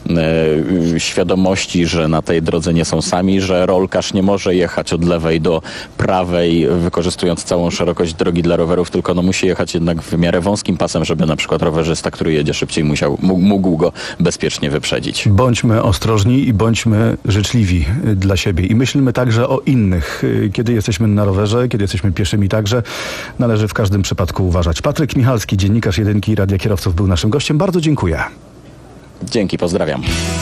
e, świadomości, że na tej drodze nie są sami, że rolkarz nie może jechać od lewej do prawej, wykorzystując całą szerokość drogi dla rowerów, tylko no musi jechać jednak w miarę wąskim pasem, żeby na przykład rowerzysta, który jedzie szybciej, musiał, mógł go bezpiecznie wyprzedzić. Bądźmy ostrożni i bądźmy życzliwi dla siebie i myślmy także o innych. Kiedy jesteśmy na rowerze, kiedy jesteśmy pieszymi także, należy w każdym przypadku uważać. Patryk Michalski, dziennikarz Jedynki i Radia Kierowców, był naszym gościem. Bardzo dziękuję. Dzięki, pozdrawiam.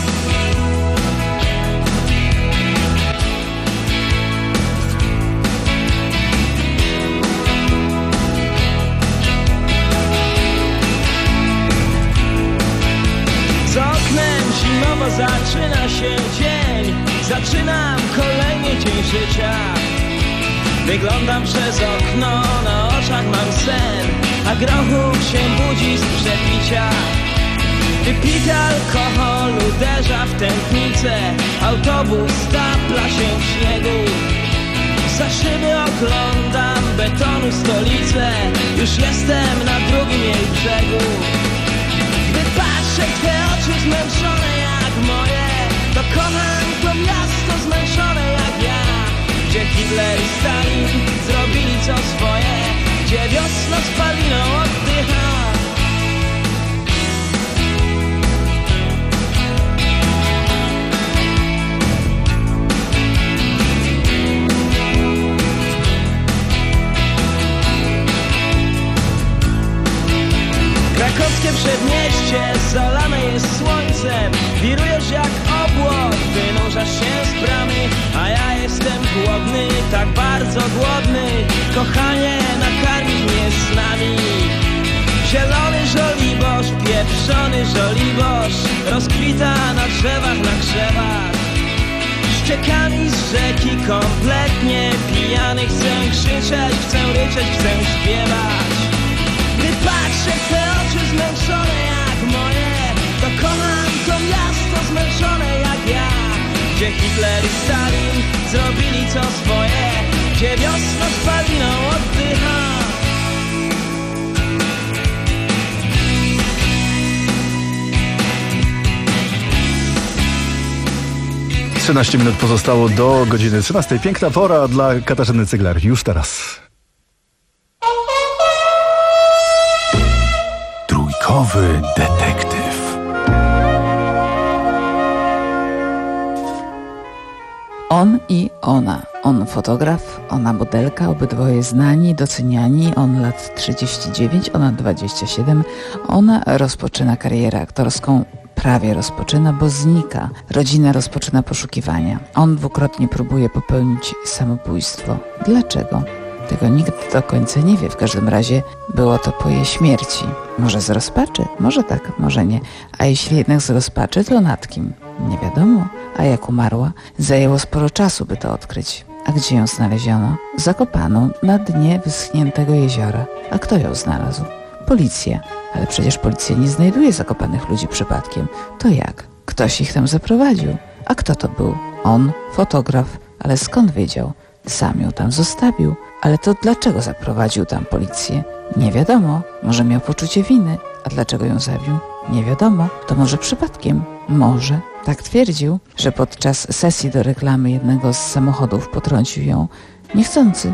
Z oknem zimowo zaczyna się dzień. Zaczynam kolejny dzień życia. Wyglądam przez okno, na oczach mam sen, a grochu się budzi z przepicia. Wypity alkohol uderza w tętnicę, autobus stapla się w śniegu. Za szyby oglądam betonu stolicę, już jestem na drugim jej brzegu. Gdy patrzę w te oczy zmęczone jak moje, to kocham to miasto zmęczone jak ja. Gdzie Hitler i Stalin zrobili co swoje, gdzie wiosna spaliną oddycha. Krakowskie przedmieście zalane jest słońcem. Wirujesz jak obłok, wynurzasz się z bramy, a ja jestem głodny, tak bardzo głodny. Kochanie, nakarmić mnie z nami. Zielony żoliborz, pieprzony żoliborz rozkwita na drzewach, na krzewach. Ściekami z rzeki kompletnie pijany, chcę krzyczeć, chcę ryczeć, chcę śpiewać. Gdy patrzę w te oczy zmęczone jak moje, to kocham to miasto zmęczone jak ja. Gdzie Hitler i Stalin zrobili co swoje, gdzie wiosna spaliną oddycha. trzynaście minut pozostało do godziny trzynastej. Piękna pora dla Katarzyny Cygler. Już teraz. Trójkowy detektyw. On i ona. On fotograf, ona modelka, obydwoje znani, doceniani. On lat trzydzieści dziewięć, ona dwadzieścia siedem. Ona rozpoczyna karierę aktorską prawie rozpoczyna, bo znika. Rodzina rozpoczyna poszukiwania. On dwukrotnie próbuje popełnić samobójstwo. Dlaczego? Tego nikt do końca nie wie. W każdym razie było to po jej śmierci. Może z rozpaczy? Może tak, może nie. A jeśli jednak z rozpaczy, to nad kim? Nie wiadomo. A jak umarła? Zajęło sporo czasu, by to odkryć. A gdzie ją znaleziono? Zakopaną na dnie wyschniętego jeziora. A kto ją znalazł? Policja. Ale przecież policja nie znajduje zakopanych ludzi przypadkiem. To jak? Ktoś ich tam zaprowadził. A kto to był? On, fotograf. Ale skąd wiedział? Sam ją tam zostawił. Ale to dlaczego zaprowadził tam policję? Nie wiadomo. Może miał poczucie winy. A dlaczego ją zabił? Nie wiadomo. To może przypadkiem? Może. Tak twierdził, że podczas sesji do reklamy jednego z samochodów potrącił ją niechcący,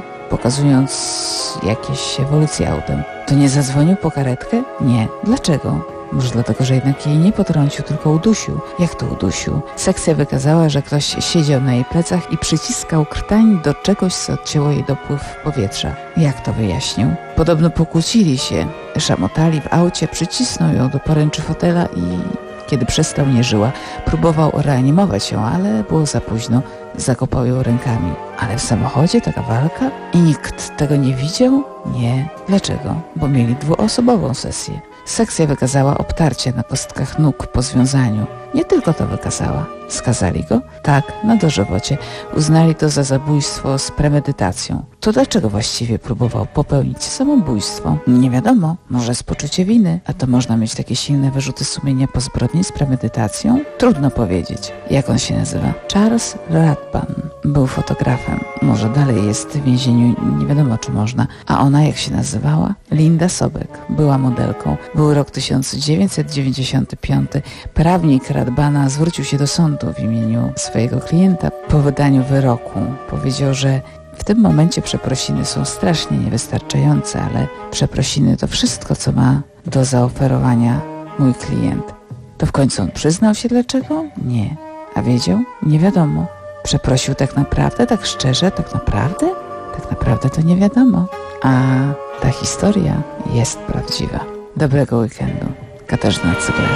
pokazując jakieś ewolucje autem. To nie zadzwonił po karetkę? Nie. Dlaczego? Może dlatego, że jednak jej nie potrącił, tylko udusił. Jak to udusił? Sekcja wykazała, że ktoś siedział na jej plecach i przyciskał krtań do czegoś, co odcięło jej dopływ powietrza. Jak to wyjaśnił? Podobno pokłócili się, szamotali w aucie, przycisnął ją do poręczy fotela i kiedy przestał, nie żyła. Próbował reanimować ją, ale było za późno. Zakopał ją rękami. Ale w samochodzie taka walka? I nikt tego nie widział? Nie. Dlaczego? Bo mieli dwuosobową sesję. Sekcja wykazała obtarcie na kostkach nóg po związaniu. Nie tylko to wykazała. Skazali go? Tak, na dożywocie. Uznali to za zabójstwo z premedytacją. To dlaczego właściwie próbował popełnić samobójstwo? Nie wiadomo. Może z poczucia winy. A to można mieć takie silne wyrzuty sumienia po zbrodni z premedytacją? Trudno powiedzieć. Jak on się nazywa? Charles Rathbun. Był fotografem. Może dalej jest w więzieniu, nie wiadomo czy można. A ona jak się nazywała? Linda Sobek. Była modelką. Był rok tysiąc dziewięćset dziewięćdziesiąty piąty. Prawnik Rathbuna zwrócił się do sądu w imieniu swojego klienta po wydaniu wyroku. Powiedział, że w tym momencie przeprosiny są strasznie niewystarczające, ale przeprosiny to wszystko, co ma do zaoferowania mój klient. To w końcu on przyznał się dlaczego? Nie. A wiedział? Nie wiadomo. Przeprosił tak naprawdę, tak szczerze, tak naprawdę? Tak naprawdę to nie wiadomo. A ta historia jest prawdziwa. Dobrego weekendu. Katarzyna Cygler.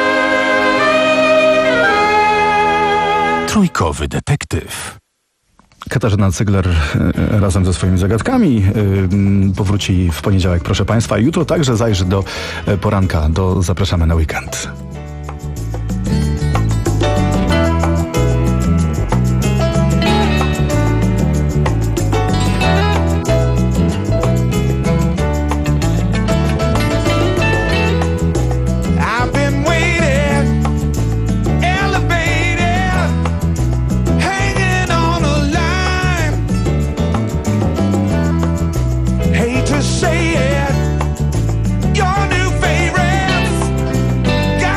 Trójkowy detektyw. Katarzyna Cygler razem ze swoimi zagadkami powróci w poniedziałek, proszę Państwa. Jutro także zajrzy do poranka. Do Zapraszamy na weekend. Say it, your new favorites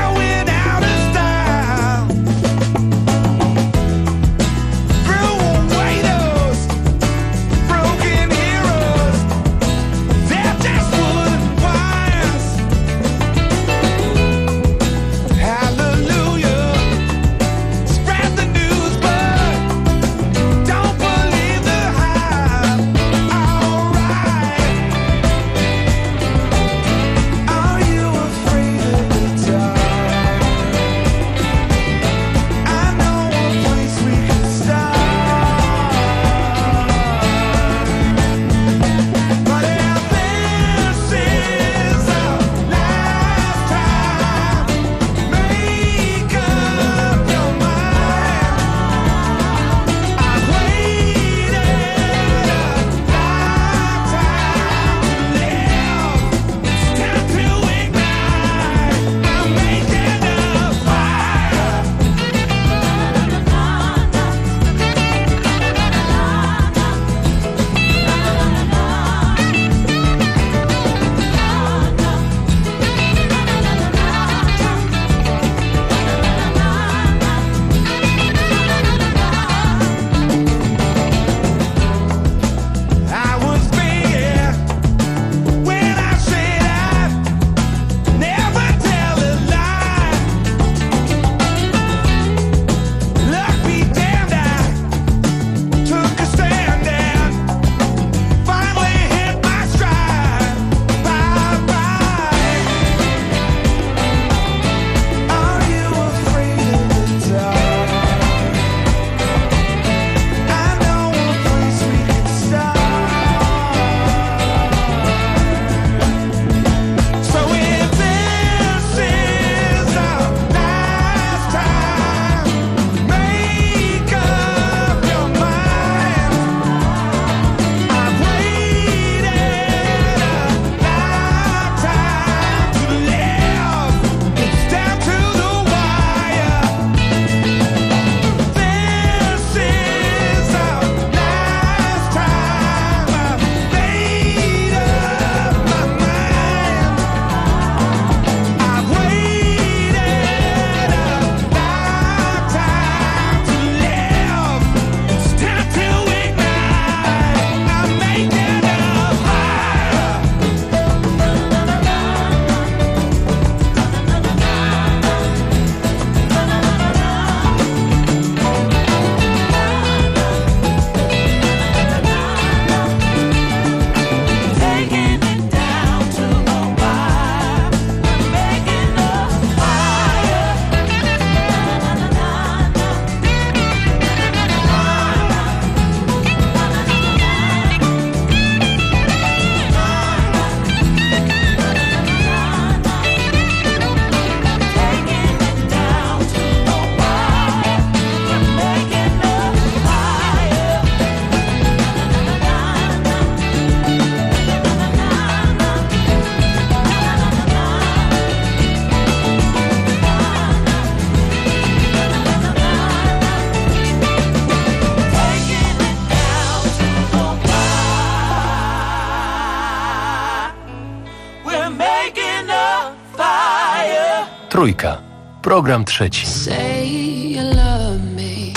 Trójka. Program trzeci. Say you love me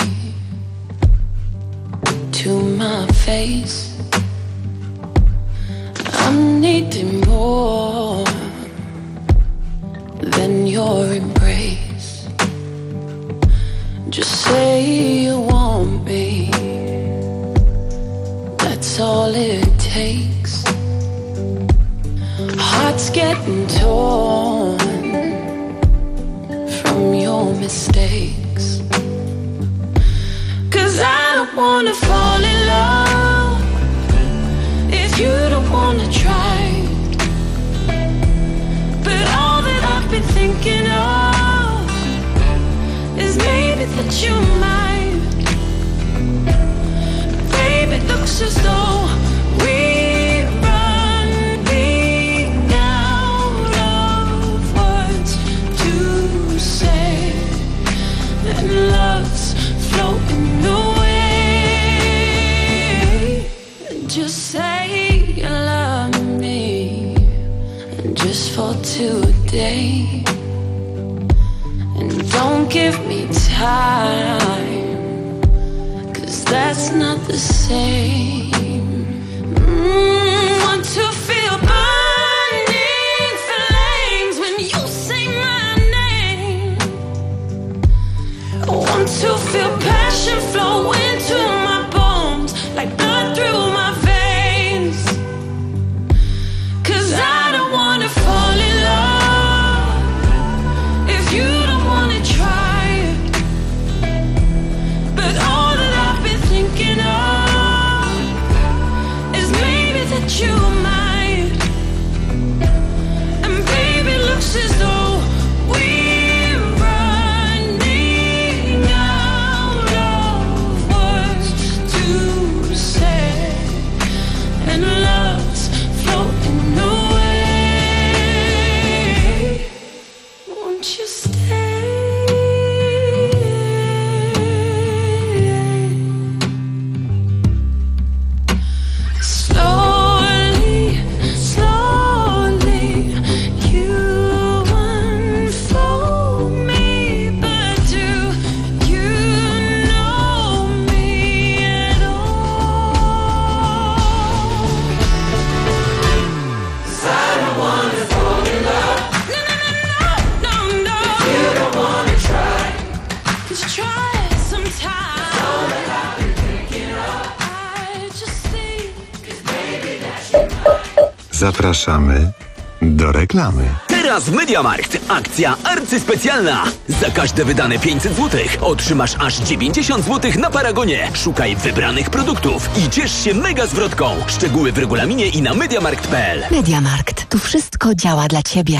to my face. I'm needing more than your embrace. Just say you want me. That's all it takes. Heart's getting torn from your mistakes. 'Cause I don't wanna fall in love if you don't wanna try. But all that I've been thinking of is maybe that you might. Baby, it looks as though we're running out of words to say, and love's floating away. Just say you love me, just for today. And don't give me time, 'cause that's not the same. Mm, want to feel burning flames when you say my name. I want to feel passion flow into my bones, like blood through my veins. 'Cause I don't wanna fall in love if you don't wanna try. But all that I've been thinking of is maybe that you might. And baby, looks as though we're running out of words to say, and love's floating away. Won't you stay? Slowly, slowly, you unfold me, but do you know me at all? 'Cause I don't wanna fall in love. No, no, no, no, no. If you don't wanna try, just try it sometime. All that I've been thinking of, I just think, 'cause maybe that you might. Zapraszamy do reklamy. Teraz w MediaMarkt akcja arcyspecjalna. Za każde wydane pięćset złotych otrzymasz aż dziewięćdziesiąt złotych na Paragonie. Szukaj wybranych produktów i ciesz się mega zwrotką. Szczegóły w regulaminie i na mediamarkt kropka p l. MediaMarkt. Tu wszystko działa dla ciebie.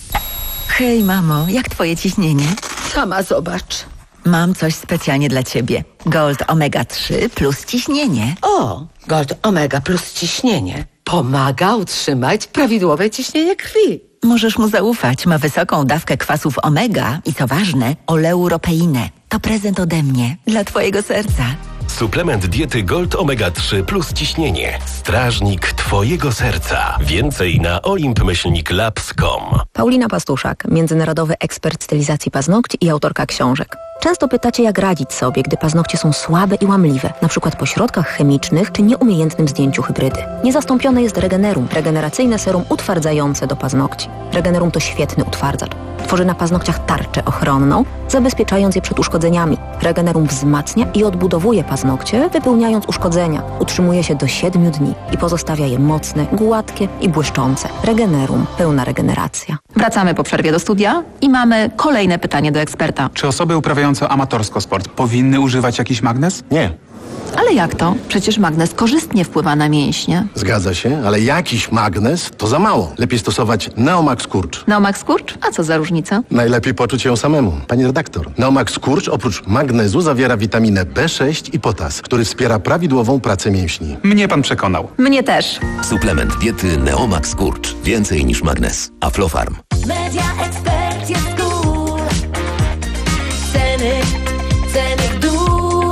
Hej, mamo, jak twoje ciśnienie? Sama zobacz. Mam coś specjalnie dla ciebie. Gold Omega trzy plus ciśnienie. O, Gold Omega plus ciśnienie pomaga utrzymać prawidłowe ciśnienie krwi. Możesz mu zaufać. Ma wysoką dawkę kwasów omega i co ważne, oleuropeinę. To prezent ode mnie dla twojego serca. Suplement diety Gold Omega trzy plus ciśnienie. Strażnik twojego serca. Więcej na olimp myślnik labs kropka com. Paulina Pastuszak, międzynarodowy ekspert stylizacji paznokci i autorka książek. Często pytacie, jak radzić sobie, gdy paznokcie są słabe i łamliwe, na przykład po środkach chemicznych czy nieumiejętnym zdjęciu hybrydy. Niezastąpione jest Regenerum, regeneracyjne serum utwardzające do paznokci. Regenerum to świetny utwardzacz. Tworzy na paznokciach tarczę ochronną, zabezpieczając je przed uszkodzeniami. Regenerum wzmacnia i odbudowuje paznokcie, wypełniając uszkodzenia. Utrzymuje się do siedmiu dni i pozostawia je mocne, gładkie i błyszczące. Regenerum. Pełna regeneracja. Wracamy po przerwie do studia i mamy kolejne pytanie do eksperta. Czy osoby uprawiające amatorsko sport powinny używać jakiś magnez? Nie. Ale jak to? Przecież magnez korzystnie wpływa na mięśnie. Zgadza się, ale jakiś magnez to za mało. Lepiej stosować Neomax Kurcz. Neomax Kurcz? A co za różnica? Najlepiej poczuć ją samemu. Pani redaktor, Neomax Kurcz oprócz magnezu zawiera witaminę B sześć i potas, który wspiera prawidłową pracę mięśni. Mnie pan przekonał. Mnie też. Suplement diety Neomax Kurcz. Więcej niż magnez. Aflofarm. Media Expert jest cool. Ceny, ceny w dół.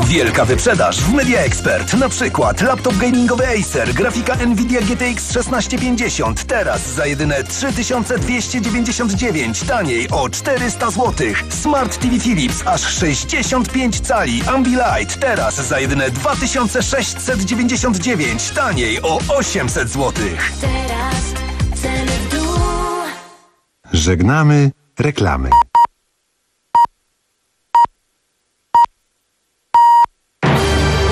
Wielka wyprzedaż w Media Expert. Na przykład laptop gamingowy Acer, grafika Nvidia G T X szesnaście pięćdziesiąt. Teraz za jedyne trzy tysiące dwieście dziewięćdziesiąt dziewięć, taniej o czterysta złotych. Smart T V Philips aż sześćdziesiąt pięć cali Ambilight. Teraz za jedyne dwa tysiące sześćset dziewięćdziesiąt dziewięć, taniej o osiemset złotych. Teraz ceny w dół. Żegnamy reklamy.